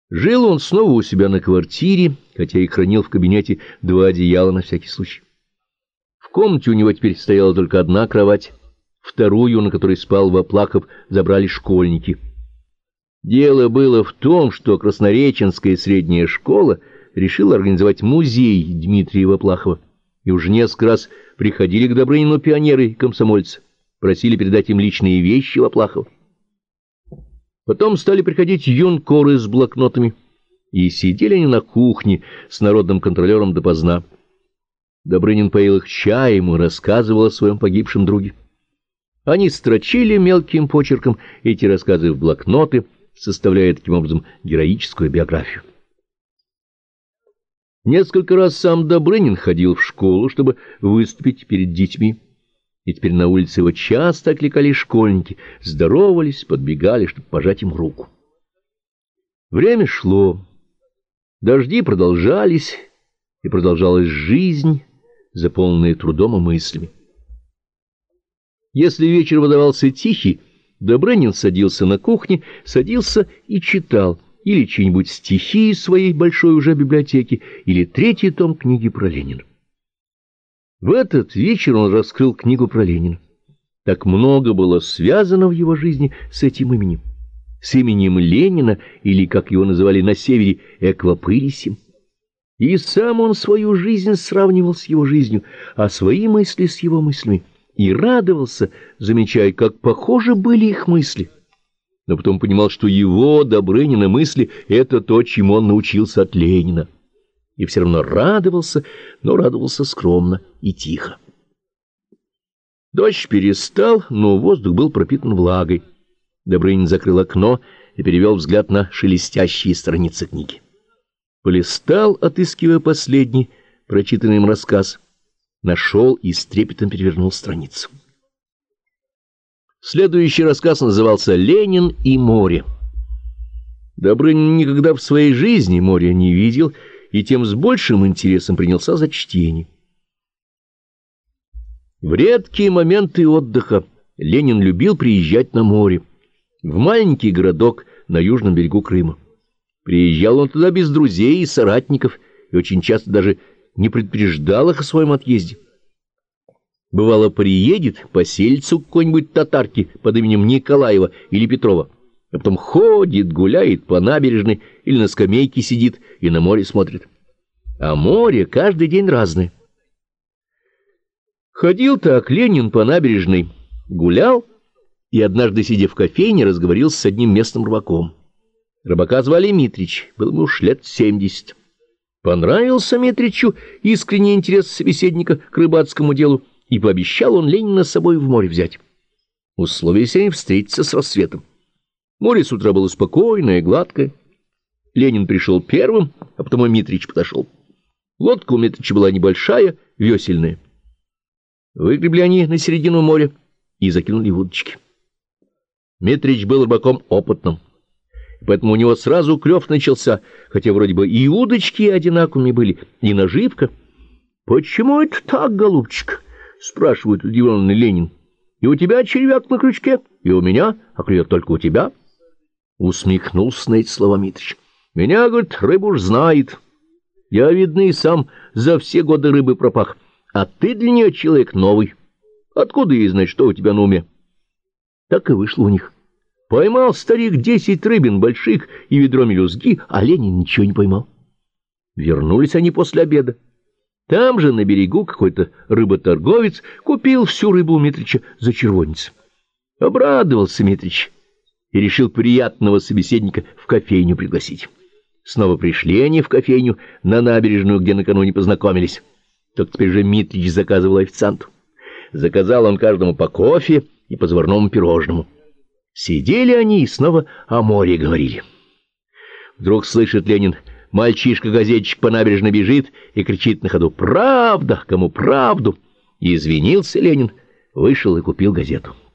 Жил он снова у себя на квартире, хотя и хранил в кабинете 2 одеяла на всякий случай. В комнате у него теперь стояла только одна кровать, вторую, на которой спал Воплаков, забрали школьники. Дело было в том, что Краснореченская средняя школа решила организовать музей Дмитрия Воплахова, и уже несколько раз приходили к Добрынину пионеры и комсомольцы, просили передать им личные вещи Воплахова. Потом стали приходить юнкоры с блокнотами, и сидели они на кухне с народным контролером допоздна. Добрынин поил их чаем и рассказывал о своем погибшем друге. Они строчили мелким почерком эти рассказы в блокноты, составляя таким образом героическую биографию. Несколько раз сам Добрынин ходил в школу, чтобы выступить перед детьми. И теперь на улице его часто окликали школьники, здоровались, подбегали, чтобы пожать им руку. Время шло, дожди продолжались, и продолжалась жизнь, заполненная трудом и мыслями. Если вечер выдавался тихий, Добрынин садился на кухне, садился и читал или чьи-нибудь стихи из своей большой уже библиотеки, или 3-й том книги про Ленина. В этот вечер он раскрыл книгу про Ленина. Так много было связано в его жизни с этим именем. С именем Ленина, или, как его называли на севере, Эквапырисем. И сам он свою жизнь сравнивал с его жизнью, а свои мысли с его мыслями. И радовался, замечая, как похожи были их мысли. Но потом понимал, что его, Добрынина, мысли — это то, чему он научился от Ленина. И все равно радовался, но радовался скромно и тихо. Дождь перестал, но воздух был пропитан влагой. Добрынин закрыл окно и перевел взгляд на шелестящие страницы книги. Полистал, отыскивая последний прочитанный им рассказ. Нашел и с трепетом перевернул страницу. Следующий рассказ назывался «Ленин и море». Добрынин никогда в своей жизни моря не видел, и тем с большим интересом принялся за чтение. В редкие моменты отдыха Ленин любил приезжать на море, в маленький городок на южном берегу Крыма. Приезжал он туда без друзей и соратников, и очень часто даже не предупреждал их о своем отъезде. Бывало, приедет, поселится у какой-нибудь татарки под именем Николаева или Петрова, а потом ходит, гуляет по набережной или на скамейке сидит и на море смотрит. А море каждый день разное. Ходил так Ленин по набережной, гулял, и однажды, сидя в кофейне, разговорился с одним местным рыбаком. Рыбака звали Митрич, был ему уж лет 70. Понравился Митричу искренний интерес собеседника к рыбацкому делу, и пообещал он Ленина с собой в море взять. Условились они встретиться с рассветом. Море с утра было спокойное, гладкое. Ленин пришел первым, а потом и Митрич подошел. Лодка у Митрича была небольшая, весельная. Выгребли они на середину моря и закинули в удочки. Митрич был рыбаком опытным, поэтому у него сразу клев начался, хотя вроде бы и удочки одинаковыми были, и наживка. — Почему это так, голубчик? — спрашивает удивленный Ленин. — И у тебя червяк на крючке, и у меня, а клюет только у тебя. Усмехнулся на эти слова Митрич. — Меня, говорит, рыба уж знает. Я, видно, и сам за все годы рыбы пропах, а ты для нее человек новый. Откуда ей знать, что у тебя на уме? Так и вышло у них. Поймал старик 10 рыбин больших и ведро мелюзги, а Ленин ничего не поймал. Вернулись они после обеда. Там же на берегу какой-то рыботорговец купил всю рыбу у Митрича за червонец. Обрадовался Митрич и решил приятного собеседника в кофейню пригласить. Снова пришли они в кофейню на набережную, где накануне познакомились. Только теперь же Митрич заказывал официанту. Заказал он каждому по кофе и по заварному пирожному. Сидели они и снова о море говорили. Вдруг слышит Ленин, мальчишка-газетчик по набережной бежит и кричит на ходу: «Правда! Кому правду?» И извинился Ленин, вышел и купил газету.